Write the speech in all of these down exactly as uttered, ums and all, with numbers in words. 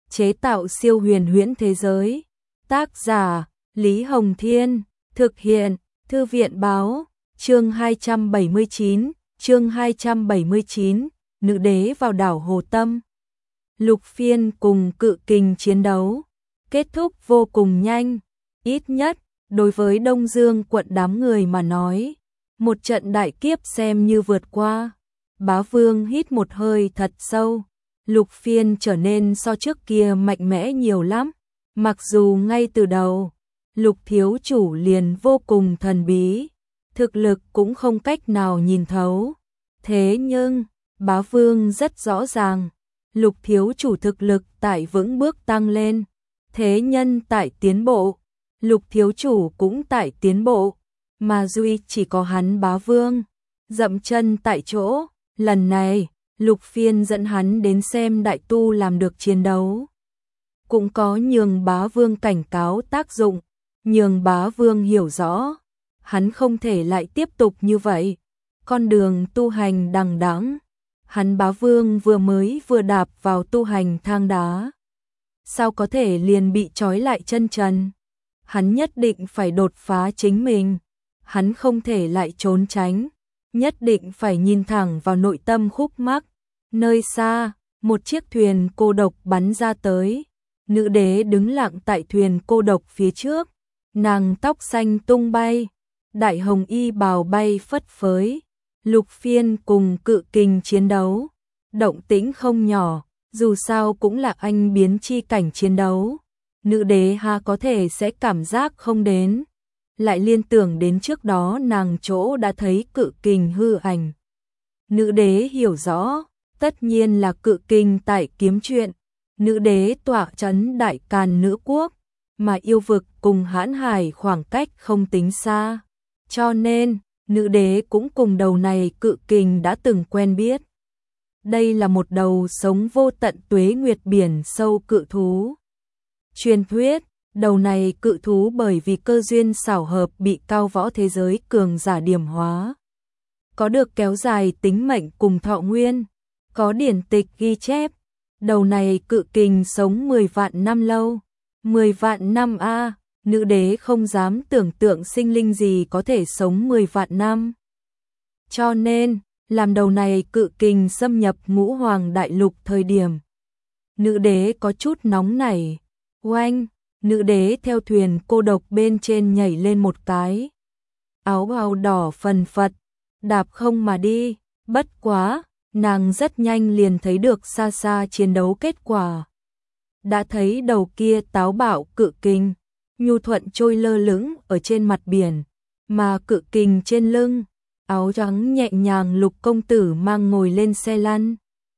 chế tạo siêu huyền huyễn thế giới. Tác giả Lý Hồng Thiên, thực hiện Thư viện Báo. Chương hai trăm bảy mươi chín, chương hai trăm bảy mươi chín, nữ đế vào đảo Hồ Tâm. Lục Phiên cùng Cự Kình chiến đấu, kết thúc vô cùng nhanh, ít nhất đối với Đông Dương quận đám người mà nói, một trận đại kiếp xem như vượt qua. Bá Vương hít một hơi thật sâu, Lục Phiên trở nên so trước kia mạnh mẽ nhiều lắm, mặc dù ngay từ đầu, Lục thiếu chủ liền vô cùng thần bí, thực lực cũng không cách nào nhìn thấu. Thế nhưng, Bá Vương rất rõ ràng, Lục thiếu chủ thực lực tại vững bước tăng lên, thế nhân tại tiến bộ, Lục thiếu chủ cũng tại tiến bộ, mà duy chỉ có hắn Bá Vương dậm chân tại chỗ. Lần này, Lục Phiên dẫn hắn đến xem đại tu làm được chiến đấu, cũng có nhường Bá Vương cảnh cáo tác dụng, nhường Bá Vương hiểu rõ, hắn không thể lại tiếp tục như vậy, con đường tu hành đằng đẵng, hắn Bá Vương vừa mới vừa đạp vào tu hành thang đá, sao có thể liền bị trói lại chân trần, hắn nhất định phải đột phá chính mình, hắn không thể lại trốn tránh, nhất định phải nhìn thẳng vào nội tâm khúc mắc. Nơi xa, một chiếc thuyền cô độc bắn ra tới, nữ đế đứng lặng tại thuyền cô độc phía trước, nàng tóc xanh tung bay, đại hồng y bào bay phất phới. Lục Phiên cùng Cự Kình chiến đấu, động tĩnh không nhỏ, dù sao cũng là anh biến chi cảnh chiến đấu, nữ đế ha có thể sẽ cảm giác không đến, lại liên tưởng đến trước đó nàng chỗ đã thấy Cự Kình hư ảnh. Nữ đế hiểu rõ, tất nhiên là Cự Kình tại kiếm chuyện, nữ đế tọa trấn Đại Càn nữ quốc, mà yêu vực cùng Hãn Hải khoảng cách không tính xa, cho nên nữ đế cũng cùng đầu này Cự Kình đã từng quen biết. Đây là một đầu sống vô tận tuế nguyệt biển sâu cự thú. Truyền thuyết, đầu này cự thú bởi vì cơ duyên xảo hợp bị cao võ thế giới cường giả điểm hóa, có được kéo dài tính mệnh cùng thọ nguyên, có điển tịch ghi chép, đầu này Cự Kình sống mười vạn năm lâu, mười vạn năm a, nữ đế không dám tưởng tượng sinh linh gì có thể sống mười vạn năm. Cho nên, làm đầu này Cự Kình xâm nhập Ngũ Hoàng đại lục thời điểm, nữ đế có chút nóng nảy. Oanh, nữ đế theo thuyền cô độc bên trên nhảy lên một cái, áo bào đỏ phần phật, đạp không mà đi, bất quá, nàng rất nhanh liền thấy được xa xa chiến đấu kết quả. Đã thấy đầu kia táo bạo Cự Kình, nhu thuận trôi lơ lửng ở trên mặt biển, mà Cự Kình trên lưng, áo trắng nhẹ nhàng Lục công tử mang ngồi lên xe lăn.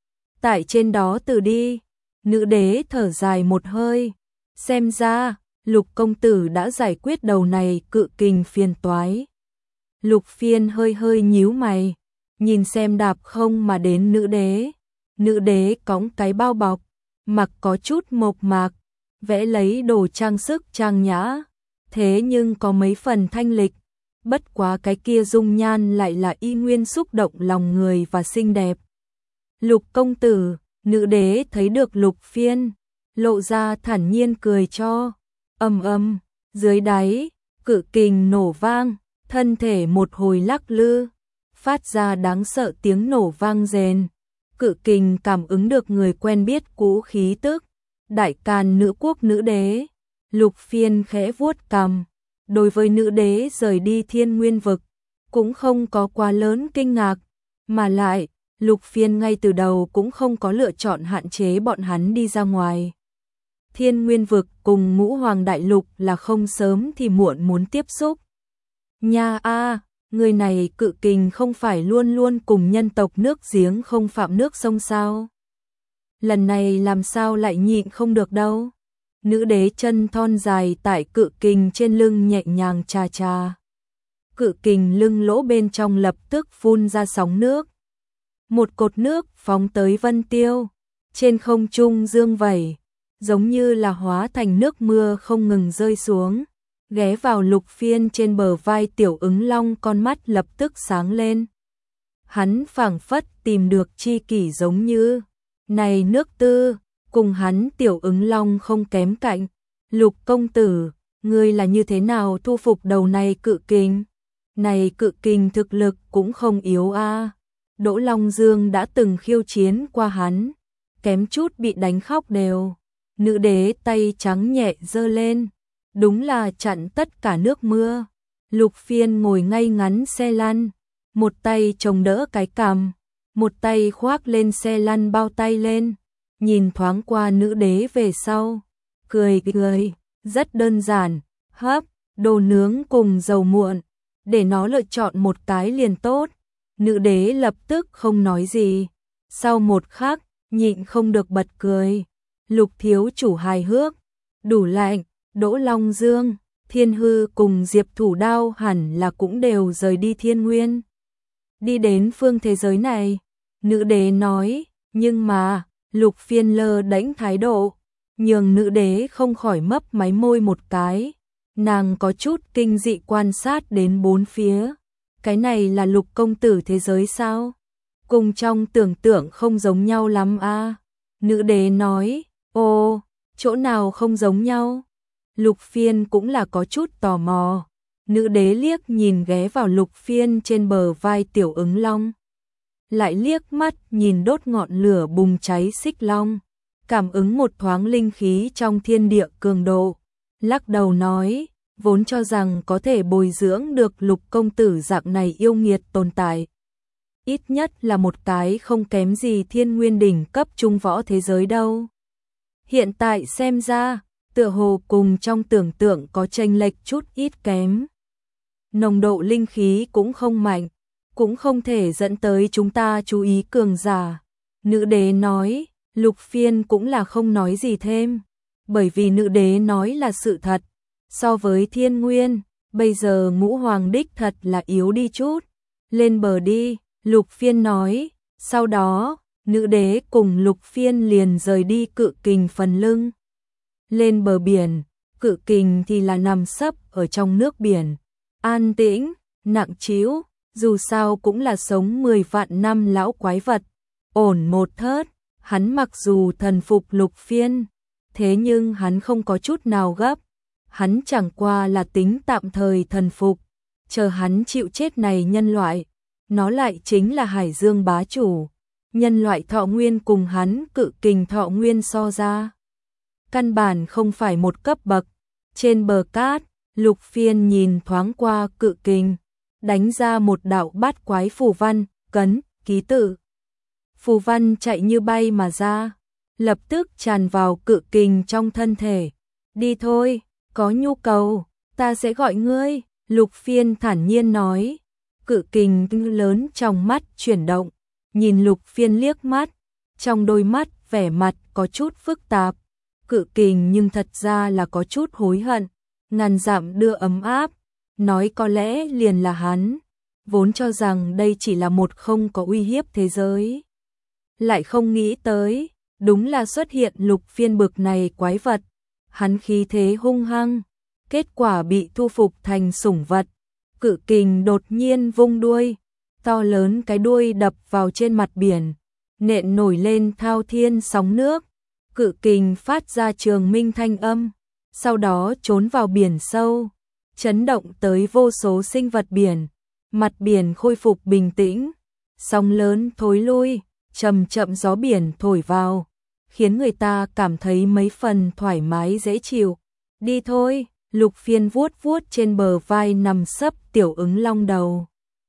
Tại trên đó từ đi, nữ đế thở dài một hơi, xem ra, Lục công tử đã giải quyết đầu này Cự Kình phiền toái. Lục Phiên hơi hơi nhíu mày, nhìn xem đạp không mà đến nữ đế. Nữ đế cõng cái bao bọc, mặc có chút mộc mạc, vẽ lấy đồ trang sức trang nhã, thế nhưng có mấy phần thanh lịch, bất quá cái kia dung nhan lại là y nguyên xúc động lòng người và xinh đẹp. Lục công tử, nữ đế thấy được Lục Phiên, lộ ra thản nhiên cười cho, ầm ầm, dưới đáy, Cự Kình nổ vang, thân thể một hồi lắc lư, phát ra đáng sợ tiếng nổ vang rền. Cự Kình cảm ứng được người quen biết cũ khí tức, Đại Càn nữ quốc nữ đế. Lục Phiên khẽ vuốt cằm, đối với nữ đế rời đi Thiên Nguyên vực, cũng không có quá lớn kinh ngạc, mà lại, Lục Phiên ngay từ đầu cũng không có lựa chọn hạn chế bọn hắn đi ra ngoài. Thiên Nguyên vực cùng Ngũ Hoàng đại lục là không sớm thì muộn muốn tiếp xúc. Nha a, người này Cự Kình không phải luôn luôn cùng nhân tộc nước giếng không phạm nước sông sao? Lần này làm sao lại nhịn không được đâu? Nữ đế chân thon dài tại Cự Kình trên lưng nhẹ nhàng chà chà. Cự Kình lưng lỗ bên trong lập tức phun ra sóng nước. Một cột nước phóng tới Vân Tiêu, trên không trung dương vẩy, giống như là hóa thành nước mưa không ngừng rơi xuống, ghé vào Lục Phiên trên bờ vai Tiểu Ứng Long, con mắt lập tức sáng lên. Hắn phảng phất tìm được chi kỷ giống như, này nước tư, cùng hắn Tiểu Ứng Long không kém cạnh. Lục công tử, ngươi là như thế nào thu phục đầu này cự kình? Này cự kình thực lực cũng không yếu a. Đỗ Long Dương đã từng khiêu chiến qua hắn, kém chút bị đánh khóc đều. Nữ đế tay trắng nhẹ giơ lên, đúng là chặn tất cả nước mưa. Lục Phiên ngồi ngay ngắn xe lăn, một tay chống đỡ cái cằm, một tay khoác lên xe lăn bao tay lên, nhìn thoáng qua nữ đế về sau, cười cười, rất đơn giản, hấp, đồ nướng cùng dầu muộn, để nó lựa chọn một cái liền tốt. Nữ đế lập tức không nói gì, sau một khắc, nhịn không được bật cười. Lục thiếu chủ hài hước, đủ lạnh, Đỗ Long Dương, Thiên Hư cùng Diệp Thủ Đao hẳn là cũng đều rời đi Thiên Nguyên. Đi đến phương thế giới này, nữ đế nói, nhưng mà, Lục Phiên lơ đễnh thái độ, nhường nữ đế không khỏi mấp máy môi một cái. Nàng có chút kinh dị quan sát đến bốn phía. Cái này là Lục công tử thế giới sao? Cùng trong tưởng tượng không giống nhau lắm a. Nữ đế nói, ồ, chỗ nào không giống nhau? Lục Phiên cũng là có chút tò mò. Nữ đế liếc nhìn ghé vào Lục Phiên trên bờ vai Tiểu Ứng Long. Lại liếc mắt nhìn đốt ngọn lửa bùng cháy xích long. Cảm ứng một thoáng linh khí trong thiên địa cường độ. Lắc đầu nói, vốn cho rằng có thể bồi dưỡng được Lục công tử dạng này yêu nghiệt tồn tại. Ít nhất là một cái không kém gì Thiên Nguyên đỉnh cấp trung võ thế giới đâu. Hiện tại xem ra, tựa hồ cùng trong tưởng tượng có chênh lệch chút ít kém. Nồng độ linh khí cũng không mạnh, cũng không thể dẫn tới chúng ta chú ý cường giả. Nữ đế nói, Lục Phiên cũng là không nói gì thêm, bởi vì nữ đế nói là sự thật. So với Thiên Nguyên, bây giờ Ngũ Hoàng đích thật là yếu đi chút. Lên bờ đi, Lục Phiên nói, sau đó, nữ đế cùng Lục Phiên liền rời đi cự kình phần lưng. Lên bờ biển, cự kình thì là nằm sấp ở trong nước biển. An tĩnh, nặng trĩu, dù sao cũng là sống mười vạn năm lão quái vật. Ổn một thớt, hắn mặc dù thần phục Lục Phiên, thế nhưng hắn không có chút nào gấp. Hắn chẳng qua là tính tạm thời thần phục, chờ hắn chịu chết này nhân loại. Nó lại chính là Hải Dương bá chủ. Nhân loại thọ nguyên cùng hắn cự kình thọ nguyên so ra, căn bản không phải một cấp bậc. Trên bờ cát, Lục Phiên nhìn thoáng qua cự kình, đánh ra một đạo bát quái phù văn, cấn, ký tự. Phù văn chạy như bay mà ra, lập tức tràn vào cự kình trong thân thể. Đi thôi, có nhu cầu, ta sẽ gọi ngươi, Lục Phiên thản nhiên nói. Cự kình lớn trong mắt chuyển động, nhìn Lục Phiên liếc mắt, trong đôi mắt vẻ mặt có chút phức tạp. Cự kình nhưng thật ra là có chút hối hận, ngàn dặm đưa ấm áp, nói có lẽ liền là hắn, vốn cho rằng đây chỉ là một không có uy hiếp thế giới. Lại không nghĩ tới, đúng là xuất hiện Lục Phiên bực này quái vật, hắn khí thế hung hăng, kết quả bị thu phục thành sủng vật. Cự kình đột nhiên vung đuôi, to lớn cái đuôi đập vào trên mặt biển, nện nổi lên thao thiên sóng nước. Cự kình phát ra trường minh thanh âm, sau đó trốn vào biển sâu, chấn động tới vô số sinh vật biển. Mặt biển khôi phục bình tĩnh, sóng lớn thối lui, chậm chậm gió biển thổi vào, khiến người ta cảm thấy mấy phần thoải mái dễ chịu. Đi thôi. Lục Phiên vuốt vuốt trên bờ vai nằm sấp Tiểu Ứng Long đầu.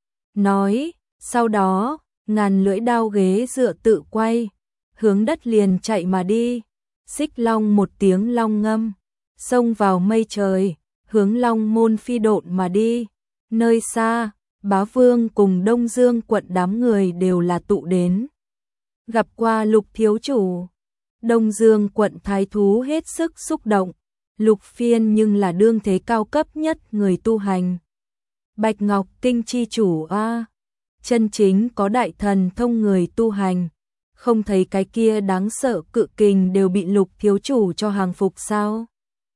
Nói, sau đó, ngàn lưỡi đao ghế dựa tự quay, hướng đất liền chạy mà đi. Xích long một tiếng long ngâm, xông vào mây trời, hướng Long Môn phi độn mà đi. Nơi xa, Bá Vương cùng Đông Dương quận đám người đều là tụ đến. Gặp qua Lục thiếu chủ, Đông Dương quận thái thú hết sức xúc động. Lục Phiên nhưng là đương thế cao cấp nhất người tu hành. Bạch Ngọc Kinh chi chủ a, chân chính có đại thần thông người tu hành, không thấy cái kia đáng sợ cự kình đều bị Lục thiếu chủ cho hàng phục sao?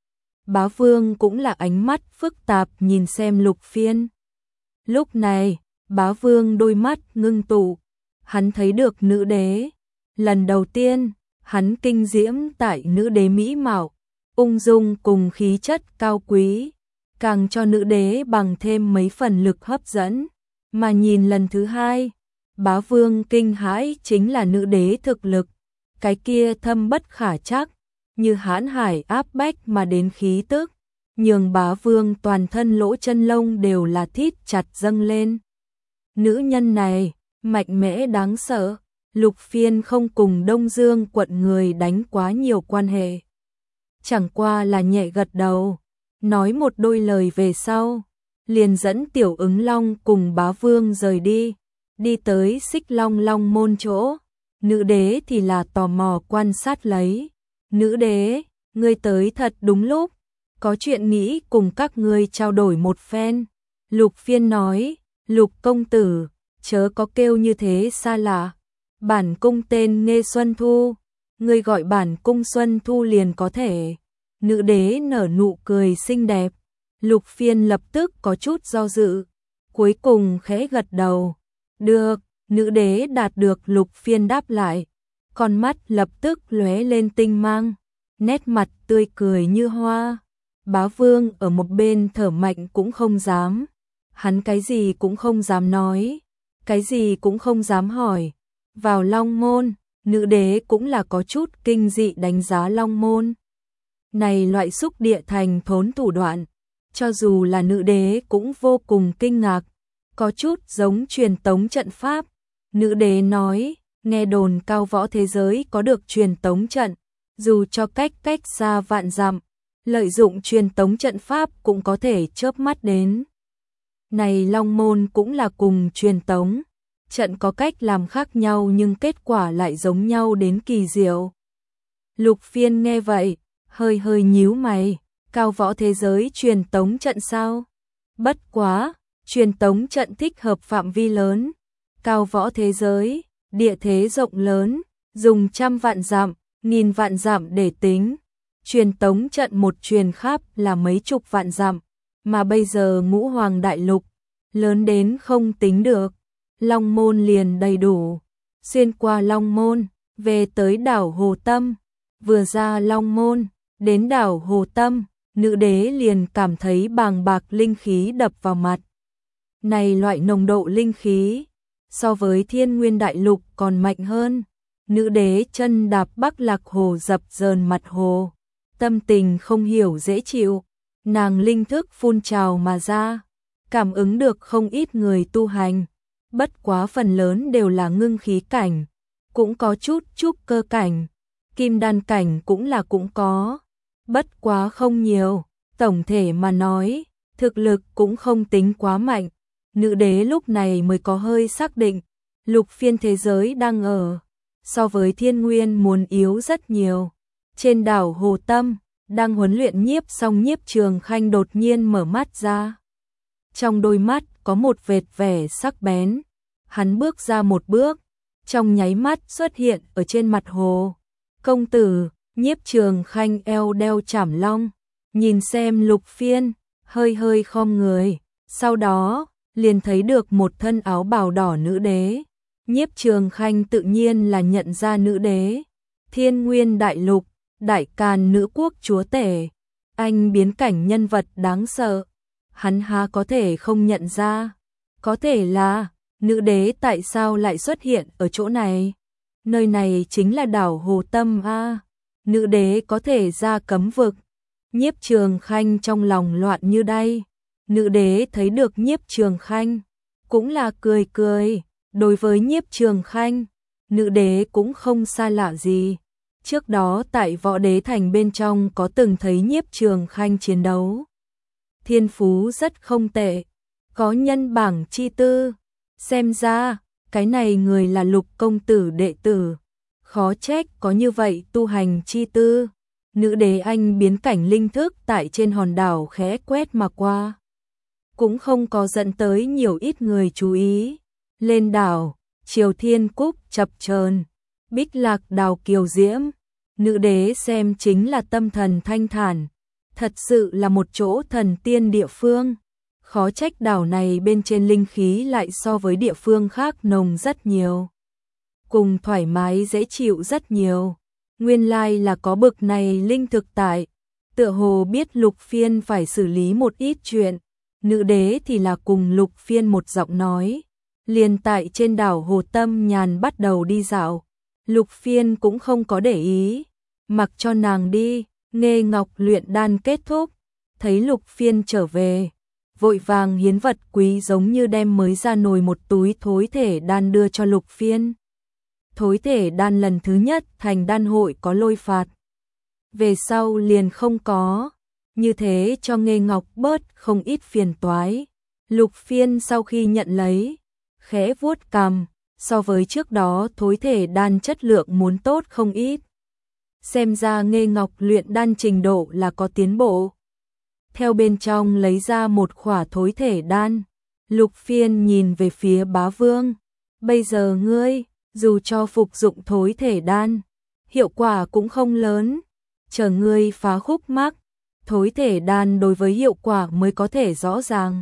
Bá Vương cũng là ánh mắt phức tạp nhìn xem Lục Phiên. Lúc này, Bá Vương đôi mắt ngưng tụ, hắn thấy được nữ đế. Lần đầu tiên, Hắn kinh diễm tại nữ đế mỹ mạo, ung dung cùng khí chất cao quý, càng cho nữ đế bằng thêm mấy phần lực hấp dẫn. Mà nhìn lần thứ hai, Bá Vương kinh hãi chính là nữ đế thực lực, cái kia thâm bất khả trắc, như hãn hải áp bách mà đến khí tức, nhường Bá Vương toàn thân lỗ chân lông đều là thít chặt dâng lên. Nữ nhân này, mạnh mẽ đáng sợ, Lục Phiên không cùng Đông Dương quận người đánh quá nhiều quan hệ. Chẳng qua là nhẹ gật đầu, nói một đôi lời về sau, liền dẫn Tiểu Ứng Long cùng Bá Vương rời đi, đi tới Xích Long Long môn chỗ. Nữ đế thì là tò mò quan sát lấy. Nữ đế, ngươi tới thật đúng lúc, có chuyện nghĩ cùng các ngươi trao đổi một phen. Lục Phiên nói, Lục công tử, chớ có kêu như thế xa lạ. Bản cung tên Nghê Xuân Thu, ngươi gọi bản cung Xuân Thu liền có thể. Nữ đế nở nụ cười xinh đẹp. Lục Phiên lập tức có chút do dự, cuối cùng khẽ gật đầu. Được, nữ đế đạt được Lục Phiên đáp lại, con mắt lập tức lóe lên tinh mang, nét mặt tươi cười như hoa. Bá Vương ở một bên thở mạnh cũng không dám, hắn cái gì cũng không dám nói, cái gì cũng không dám hỏi. Vào Long môn, nữ đế cũng là có chút kinh dị đánh giá Long môn. Này loại xúc địa thành thốn thủ đoạn, cho dù là nữ đế cũng vô cùng kinh ngạc, có chút giống truyền tống trận pháp. Nữ đế nói, nghe đồn cao võ thế giới có được truyền tống trận, dù cho cách cách xa vạn dặm, lợi dụng truyền tống trận pháp cũng có thể chớp mắt đến. Này Long môn cũng là cùng truyền tống trận có cách làm khác nhau nhưng kết quả lại giống nhau đến kỳ diệu. Lục Phiên nghe vậy, hơi hơi nhíu mày, cao võ thế giới truyền tống trận sao? Bất quá, truyền tống trận thích hợp phạm vi lớn, cao võ thế giới, địa thế rộng lớn, dùng trăm vạn dặm, nghìn vạn dặm để tính. Truyền tống trận một truyền khắp là mấy chục vạn dặm, mà bây giờ Ngũ Hoàng đại lục, lớn đến không tính được. Long môn liền đầy đủ, xuyên qua Long môn, về tới đảo Hồ Tâm, vừa ra Long môn, đến đảo Hồ Tâm, nữ đế liền cảm thấy bàng bạc linh khí đập vào mặt. Này loại nồng độ linh khí, so với Thiên Nguyên đại lục còn mạnh hơn. Nữ đế chân đạp Bắc Lạc Hồ dập dờn mặt hồ, tâm tình không hiểu dễ chịu, nàng linh thức phun trào mà ra, cảm ứng được không ít người tu hành. Bất quá phần lớn đều là ngưng khí cảnh, cũng có chút trúc cơ cảnh, kim đan cảnh cũng là cũng có, bất quá không nhiều. Tổng thể mà nói, thực lực cũng không tính quá mạnh. Nữ đế lúc này mới có hơi xác định, Lục Phiên thế giới đang ở, so với Thiên Nguyên muốn yếu rất nhiều. Trên đảo Hồ Tâm, đang huấn luyện nhiếp xong Nhiếp Trường Khanh đột nhiên mở mắt ra. Trong đôi mắt có một vệt vẻ sắc bén, hắn bước ra một bước, trong nháy mắt xuất hiện ở trên mặt hồ. Công tử, Nhiếp Trường Khanh eo đeo chảm long, nhìn xem Lục Phiên, hơi hơi khom người, sau đó liền thấy được một thân áo bào đỏ nữ đế. Nhiếp Trường Khanh tự nhiên là nhận ra nữ đế, Thiên Nguyên đại lục, đại càn nữ quốc chúa tể, anh biến cảnh nhân vật đáng sợ, hắn há có thể không nhận ra. Có thể là, nữ đế tại sao lại xuất hiện ở chỗ này? Nơi này chính là đảo Hồ Tâm a. Nữ đế có thể ra cấm vực. Nhiếp Trường Khanh trong lòng loạn như đay. Nữ đế thấy được Nhiếp Trường Khanh, cũng là cười cười. Đối với Nhiếp Trường Khanh, nữ đế cũng không xa lạ gì. Trước đó tại Võ Đế Thành bên trong có từng thấy Nhiếp Trường Khanh chiến đấu. Thiên phú rất không tệ, có nhân bảng chi tư. Xem ra, cái này người là Lục công tử đệ tử. Khó trách có như vậy tu hành chi tư. Nữ đế anh biến cảnh linh thức tại trên hòn đảo khẽ quét mà qua, cũng không có dẫn tới nhiều ít người chú ý. Lên đảo, Triều Thiên Cúc chập chờn, Bích Lạc đào kiều diễm. Nữ đế xem chính là tâm thần thanh thản, thật sự là một chỗ thần tiên địa phương. Khó trách đảo này bên trên linh khí lại so với địa phương khác nồng rất nhiều, cùng thoải mái dễ chịu rất nhiều. Nguyên lai là có bực này linh thực tại, tựa hồ biết Lục Phiên phải xử lý một ít chuyện, nữ đế thì là cùng Lục Phiên một giọng nói, liền tại trên đảo Hồ Tâm Nhàn bắt đầu đi dạo, Lục Phiên cũng không có để ý, mặc cho nàng đi, Nghê Ngọc luyện đan kết thúc, thấy Lục Phiên trở về, vội vàng hiến vật quý giống như đem mới ra nồi một túi thối thể đan đưa cho Lục Phiên. Thối thể đan lần thứ nhất thành đan hội có lôi phạt, về sau liền không có, như thế cho Nghê Ngọc bớt không ít phiền toái. Lục Phiên sau khi nhận lấy, khẽ vuốt cằm, so với trước đó thối thể đan chất lượng muốn tốt không ít. Xem ra Nghê Ngọc luyện đan trình độ là có tiến bộ. Theo bên trong lấy ra một khỏa thối thể đan, Lục Phiên nhìn về phía Bá Vương, bây giờ ngươi, dù cho phục dụng thối thể đan, hiệu quả cũng không lớn, chờ ngươi phá khúc mắc, thối thể đan đối với hiệu quả mới có thể rõ ràng.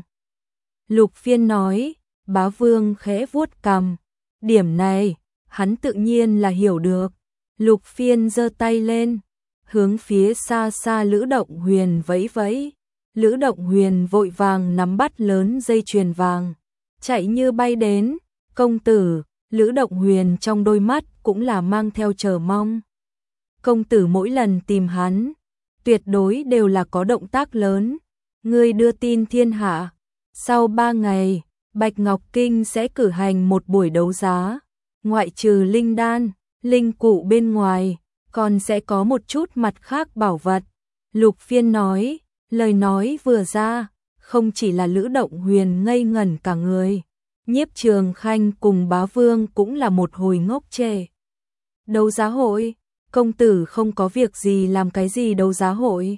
Lục Phiên nói, Bá Vương khẽ vuốt cằm, điểm này, hắn tự nhiên là hiểu được. Lục Phiên giơ tay lên, hướng phía xa xa Lữ Động Huyền vẫy vẫy. Lữ Động Huyền vội vàng nắm bắt lớn dây chuyền vàng, chạy như bay đến, công tử, Lữ Động Huyền trong đôi mắt cũng là mang theo chờ mong. Công tử mỗi lần tìm hắn, tuyệt đối đều là có động tác lớn, ngươi đưa tin thiên hạ, sau ba ngày, Bạch Ngọc Kinh sẽ cử hành một buổi đấu giá, ngoại trừ linh đan, linh cụ bên ngoài, còn sẽ có một chút mặt khác bảo vật. Lục Phiên nói, lời nói vừa ra, không chỉ là Lữ Động Huyền ngây ngẩn cả người, Nhiếp Trường Khanh cùng Bá Vương cũng là một hồi ngốc trệ. Đấu giá hội, công tử không có việc gì làm cái gì đấu giá hội?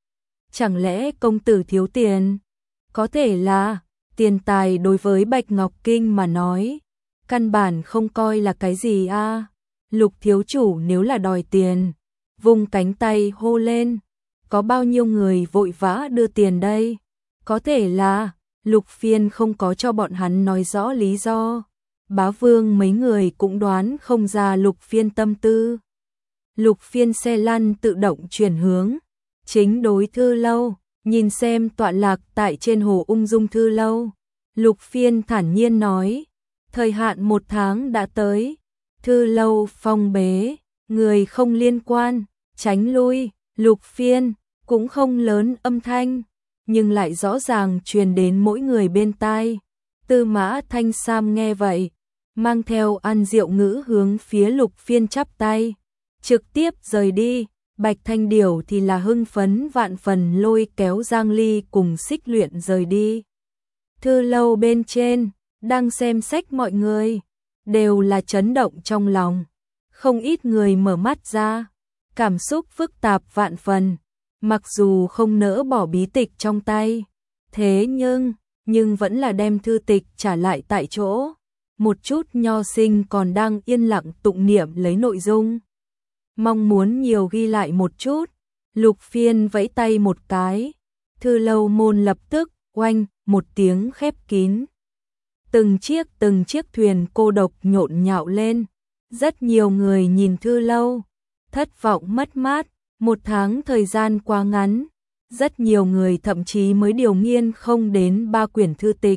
Chẳng lẽ công tử thiếu tiền? Có thể là, tiền tài đối với Bạch Ngọc Kinh mà nói, căn bản không coi là cái gì a. À. Lục thiếu chủ nếu là đòi tiền, vung cánh tay hô lên, có bao nhiêu người vội vã đưa tiền đây? Có thể là, Lục Phiên không có cho bọn hắn nói rõ lý do. Bá Vương mấy người cũng đoán không ra Lục Phiên tâm tư. Lục Phiên xe lăn tự động chuyển hướng, chính đối Thư Lâu, nhìn xem tọa lạc tại trên hồ ung dung Thư Lâu. Lục Phiên thản nhiên nói, thời hạn một tháng đã tới, Thư Lâu phong bế, người không liên quan, tránh lui. Lục Phiên cũng không lớn âm thanh, nhưng lại rõ ràng truyền đến mỗi người bên tai. Tư Mã Thanh Sam nghe vậy, mang theo ăn rượu ngữ hướng phía Lục Phiên chắp tay, trực tiếp rời đi. Bạch Thanh Điểu thì là hưng phấn vạn phần lôi kéo Giang Ly cùng Xích Luyện rời đi. Thư Lâu bên trên, đang xem sách mọi người, đều là chấn động trong lòng. Không ít người mở mắt ra, cảm xúc phức tạp vạn phần, mặc dù không nỡ bỏ bí tịch trong tay, thế nhưng, nhưng vẫn là đem thư tịch trả lại tại chỗ. Một chút nho sinh còn đang yên lặng tụng niệm lấy nội dung, mong muốn nhiều ghi lại một chút. Lục Phiên vẫy tay một cái, Thư Lâu môn lập tức oanh một tiếng khép kín. Từng chiếc từng chiếc thuyền cô độc nhộn nhạo lên, rất nhiều người nhìn Thư Lâu, thất vọng mất mát. Một tháng thời gian quá ngắn, rất nhiều người thậm chí mới điều nghiên không đến ba quyển thư tịch.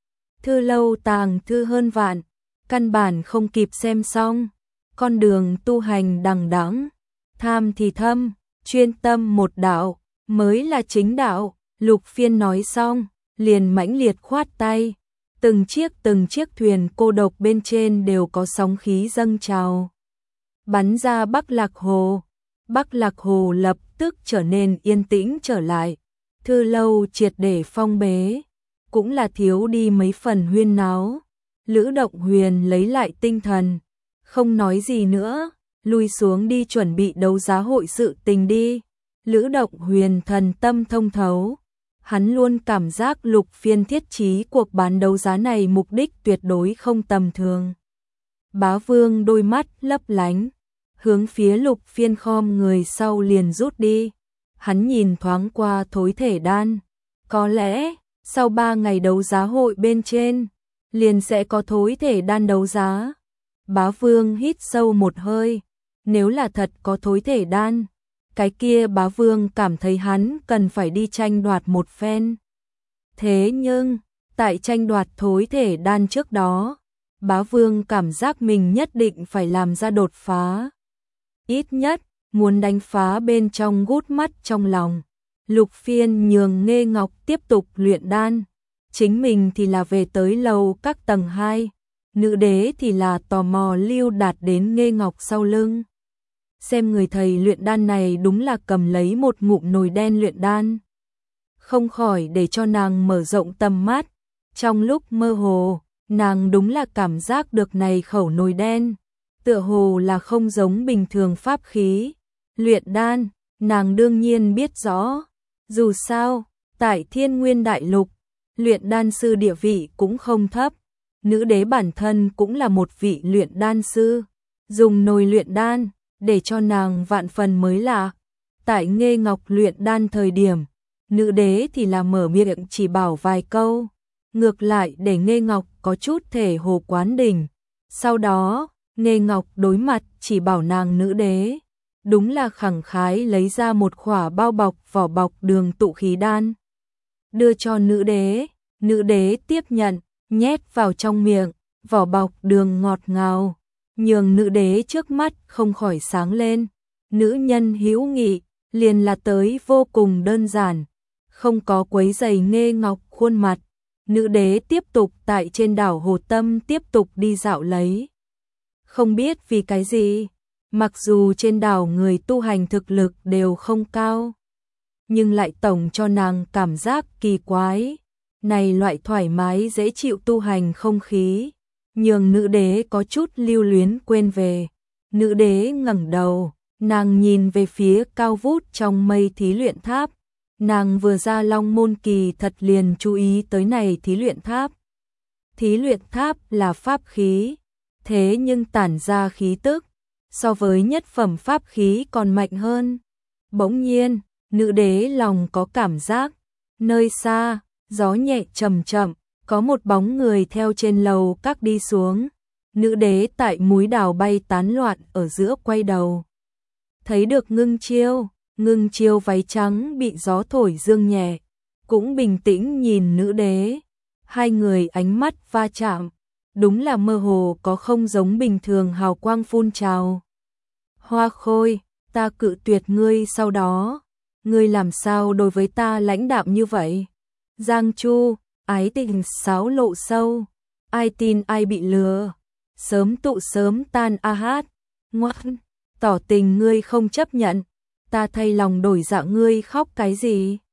Thư Lâu tàng thư hơn vạn, căn bản không kịp xem xong. Con đường tu hành đằng đẵng, tham thì thâm, chuyên tâm một đạo, mới là chính đạo. Lục Phiên nói xong, liền mãnh liệt khoát tay. Từng chiếc từng chiếc thuyền cô độc bên trên đều có sóng khí dâng trào, bắn ra Bắc Lạc Hồ. Bắc Lạc Hồ lập tức trở nên yên tĩnh trở lại. Thư Lâu triệt để phong bế, cũng là thiếu đi mấy phần huyên náo. Lữ Động Huyền lấy lại tinh thần, không nói gì nữa, lui xuống đi chuẩn bị đấu giá hội sự tình đi. Lữ Động Huyền thần tâm thông thấu, hắn luôn cảm giác Lục Phiên thiết trí cuộc bán đấu giá này mục đích tuyệt đối không tầm thường. Bá Vương đôi mắt lấp lánh, hướng phía Lục Phiên khom người sau liền rút đi. Hắn nhìn thoáng qua thối thể đan, có lẽ sau ba ngày đấu giá hội bên trên, liền sẽ có thối thể đan đấu giá. Bá Vương hít sâu một hơi, nếu là thật có thối thể đan, cái kia bá vương cảm thấy hắn cần phải đi tranh đoạt một phen. Thế nhưng, tại tranh đoạt thối thể đan trước đó, bá vương cảm giác mình nhất định phải làm ra đột phá. Ít nhất, muốn đánh phá bên trong gút mắt trong lòng. Lục Phiên nhường Nghê Ngọc tiếp tục luyện đan, chính mình thì là về tới lầu các tầng hai, nữ đế thì là tò mò lưu đạt đến Nghê Ngọc sau lưng. Xem người thầy luyện đan này đúng là cầm lấy một ngụm nồi đen luyện đan. Không khỏi để cho nàng mở rộng tầm mắt, trong lúc mơ hồ, nàng đúng là cảm giác được này khẩu nồi đen, tựa hồ là không giống bình thường pháp khí. Luyện đan, nàng đương nhiên biết rõ, dù sao, tại Thiên Nguyên Đại Lục, luyện đan sư địa vị cũng không thấp, nữ đế bản thân cũng là một vị luyện đan sư, dùng nồi luyện đan, để cho nàng vạn phần mới lạ. Tại Nghê Ngọc luyện đan thời điểm, nữ đế thì là mở miệng chỉ bảo vài câu, ngược lại để Nghê Ngọc có chút thể hồ quán đỉnh. Sau đó, Nghê Ngọc đối mặt chỉ bảo nàng nữ đế, đúng là khẳng khái lấy ra một khỏa bao bọc vỏ bọc đường tụ khí đan, đưa cho nữ đế. Nữ đế tiếp nhận, nhét vào trong miệng, vỏ bọc đường ngọt ngào, nhường nữ đế trước mắt không khỏi sáng lên. Nữ nhân hữu nghị, liền là tới vô cùng đơn giản, không có quấy rầy Nghê Ngọc khuôn mặt. Nữ đế tiếp tục tại trên đảo Hồ Tâm tiếp tục đi dạo lấy. Không biết vì cái gì, mặc dù trên đảo người tu hành thực lực đều không cao, nhưng lại tổng cho nàng cảm giác kỳ quái. Này loại thoải mái dễ chịu tu hành không khí, nhường nữ đế có chút lưu luyến quên về. Nữ đế ngẩng đầu, nàng nhìn về phía cao vút trong mây thí luyện tháp. Nàng vừa ra Long Môn Kỳ thật liền chú ý tới này thí luyện tháp. Thí luyện tháp là pháp khí, thế nhưng tản ra khí tức, so với nhất phẩm pháp khí còn mạnh hơn. Bỗng nhiên, nữ đế lòng có cảm giác, nơi xa, gió nhẹ chậm chậm, có một bóng người theo trên lầu các đi xuống. Nữ đế tại múi đào bay tán loạn ở giữa quay đầu. Thấy được Ngưng Chiêu, Ngưng Chiêu váy trắng bị gió thổi dương nhẹ, cũng bình tĩnh nhìn nữ đế. Hai người ánh mắt va chạm, đúng là mơ hồ có không giống bình thường hào quang phun trào. Hoa Khôi, ta cự tuyệt ngươi sau đó, ngươi làm sao đối với ta lãnh đạm như vậy? Giang Chu, ái tình sáo lộ sâu, ai tin ai bị lừa, sớm tụ sớm tan a hát, ngoan, tỏ tình ngươi không chấp nhận, ta thay lòng đổi dạ ngươi khóc cái gì?